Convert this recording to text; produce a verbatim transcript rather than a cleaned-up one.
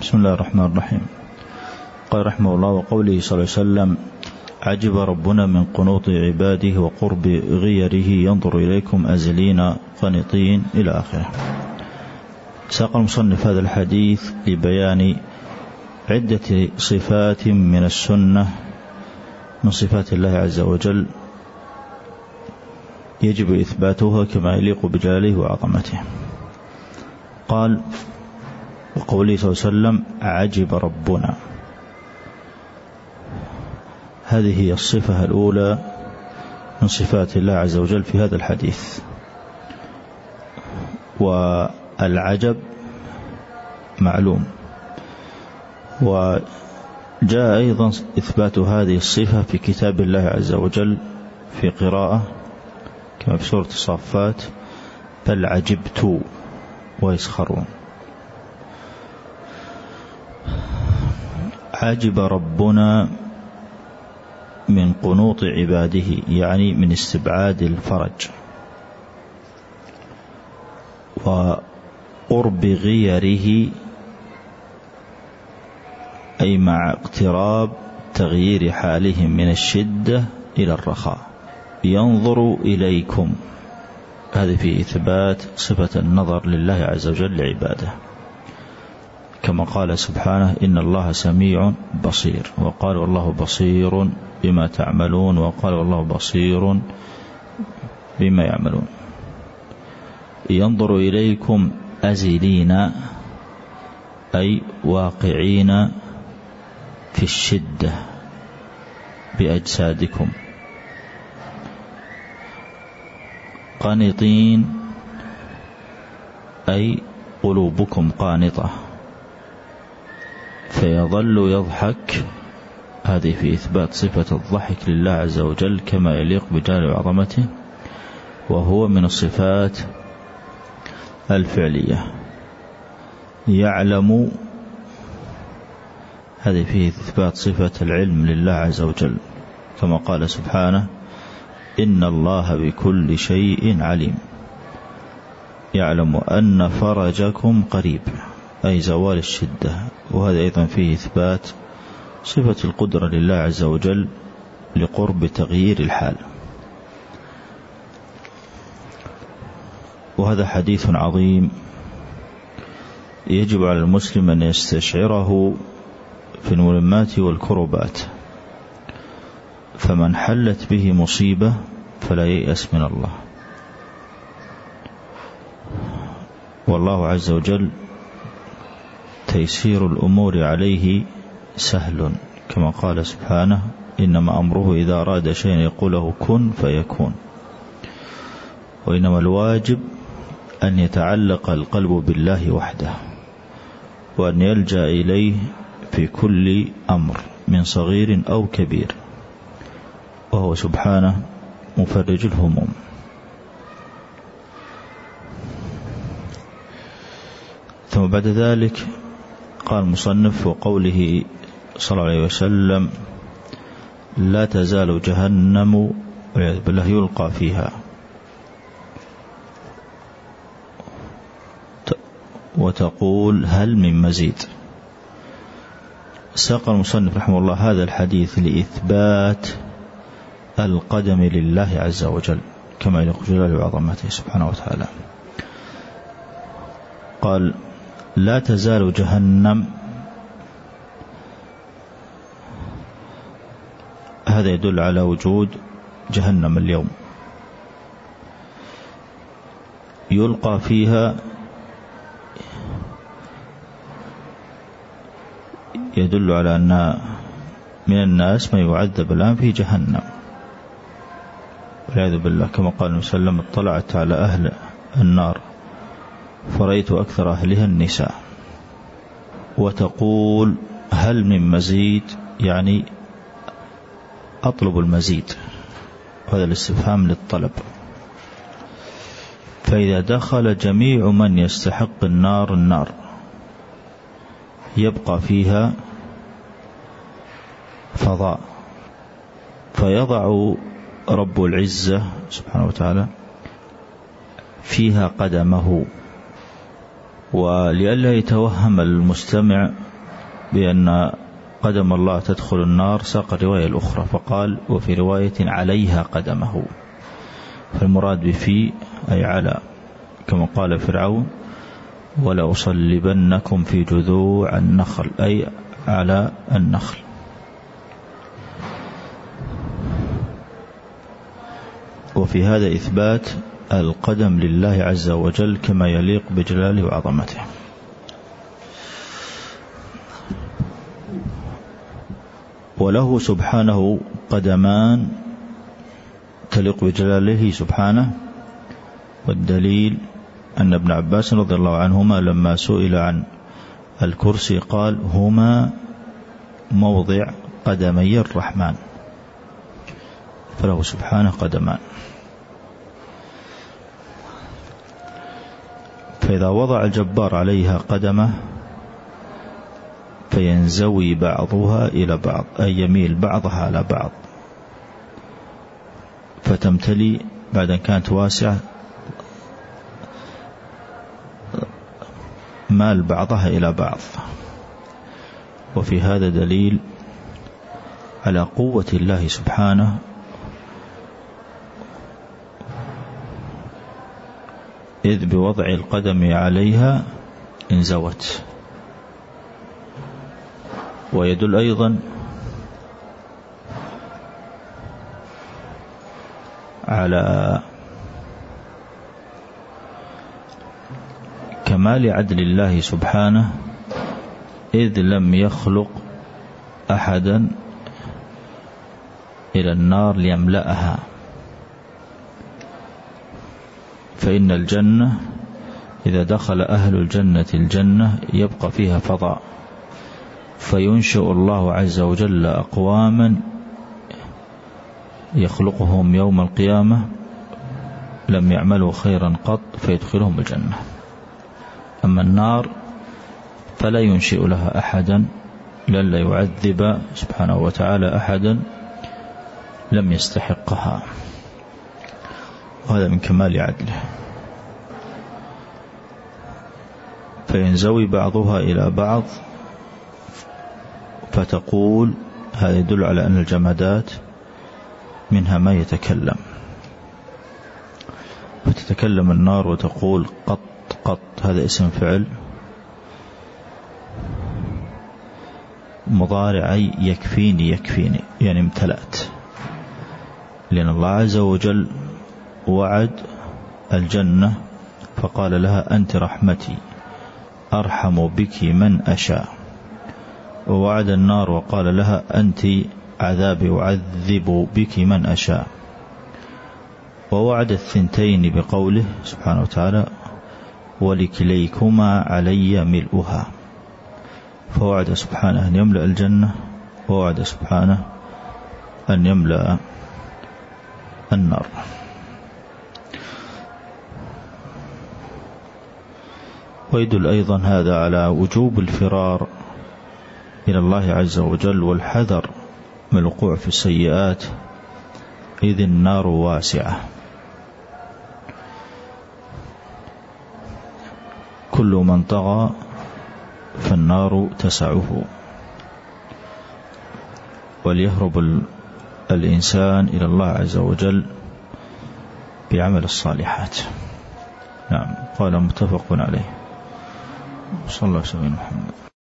بسم الله الرحمن الرحيم. قال رحمه الله: وقوله صلى الله عليه وسلم: عجب ربنا من قنوط عباده وقرب غيره ينظر إليكم أزلين قنطين إلى آخره. ساق المصنف هذا الحديث لبيان عدة صفات من السنة من صفات الله عز وجل يجب إثباتها كما يليق بجلاله وعظمته. قال: وقوله صلى الله عليه وسلم: عجب ربنا. هذه هي الصفة الأولى من صفات الله عز وجل في هذا الحديث. والعجب معلوم، وجاء أيضا إثبات هذه الصفة في كتاب الله عز وجل في قراءة كما في سورة الصافات: بل عجبت ويسخرون. عجب ربنا من قنوط عباده، يعني من استبعاد الفرج، وقرب غيره أي مع اقتراب تغيير حالهم من الشدة إلى الرخاء. ينظر إليكم، هذا في إثبات صفة النظر لله عز وجل لعباده، كما قال سبحانه: إن الله سميع بصير، وقال: والله بصير بما تعملون، وقال: والله بصير بما يعملون. ينظر إليكم أزلين أي واقعين في الشدة بأجسادكم، قانطين أي قلوبكم قانطة، فيظل يضحك. هذه في إثبات صفة الضحك لله عز وجل كما يليق بجلاله وعظمته، وهو من الصفات الفعلية. يعلم، هذه فيه إثبات صفة العلم لله عز وجل، كما قال سبحانه: إن الله بكل شيء عليم. يعلم أن فرجكم قريب أي زوال الشدة، وهذا أيضا فيه إثبات صفة القدرة لله عز وجل لقرب تغيير الحال. وهذا حديث عظيم يجب على المسلم أن يستشعره في الملمات والكربات، فمن حلت به مصيبة فلا ييأس من الله، والله عز وجل تيسير الأمور عليه سهل، كما قال سبحانه: إنما أمره إذا أراد شيئا يقول له كن فيكون. وإنما الواجب أن يتعلق القلب بالله وحده، وأن يلجأ إليه في كل أمر من صغير أو كبير، وهو سبحانه مفرج الهموم. ثم بعد ذلك قال المصنف: وقوله صلى الله عليه وسلم: لا تزال جهنم والعياذ بالله يلقى فيها، وتقول هل من مزيد. ساق المصنف رحمه الله هذا الحديث لإثبات القدم لله عز وجل كما يليق بجلاله وعظمته سبحانه وتعالى. قال: لا تزال جهنم، هذا يدل على وجود جهنم اليوم، يلقى فيها يدل على أن من الناس من يعذب الآن في جهنم والعياذ بالله، كما قال النبي صلى الله عليه وسلم: اطلعت على أهل النار فرأيت أكثر أهلها النساء. وتقول هل من مزيد، يعني أطلب المزيد، هذا الاستفهام للطلب. فإذا دخل جميع من يستحق النار النار يبقى فيها فضاء، فيضع رب العزة سبحانه وتعالى فيها قدمه. ولئلا يتوهم المستمع بأن قدم الله تدخل النار ساق الرواية الأخرى فقال وفي رواية عليها قدمه، فالمراد بفي أي على، كما قال فرعون ولأصلبنكم في جذوع النخل أي على النخل. وفي هذا إثبات القدم لله عز وجل كما يليق بجلاله وعظمته. وله سبحانه قدمان تليق بجلاله سبحانه، والدليل أن ابن عباس رضي الله عنهما لما سئل عن الكرسي قال هما موضع قدمي الرحمن، فله سبحانه قدمان. فإذا وضع الجبار عليها قدمه فينزوي بعضها إلى بعض أي يميل بعضها على بعض، فتمتلي بعد أن كانت واسعة مال بعضها إلى بعض. وفي هذا دليل على قوة الله سبحانه إذ بوضع القدم عليها انزوت. ويدل أيضا على كمال عدل الله سبحانه إذ لم يخلق أحدا إلى النار ليملأها، فإن الجنة إذا دخل أهل الجنة الجنة يبقى فيها فضاء، فينشئ الله عز وجل أقواما يخلقهم يوم القيامة لم يعملوا خيرا قط فيدخلهم الجنة. أما النار فلا ينشئ لها أحدا لئلا يعذب سبحانه وتعالى أحدا لم يستحقها، وهذا من كمال عدله. فينزوي بعضها إلى بعض فتقول، هذا يدل على أن الجمادات منها ما يتكلم، فتتكلم النار وتقول قط قط، هذا اسم فعل مضارع يكفيني يكفيني يعني امتلأت، لأن الله عز وجل وعد الجنة فقال لها أنت رحمتي أرحم بك من أشاء، ووعد النار وقال لها أنت عذابي أعذب بك من أشاء، ووعد الثنتين بقوله سبحانه وتعالى ولكليكما علي ملؤها، فوعد سبحانه أن يملأ الجنة ووعد سبحانه أن يملأ النار. ويدل أيضا هذا على وجوب الفرار إلى الله عز وجل والحذر من الوقوع في السيئات إذ النار واسعة، كل من طغى فالنار تسعه، وليهرب الإنسان إلى الله عز وجل بعمل الصالحات. نعم. قال متفق عليه. صلى الله عليه وسلم.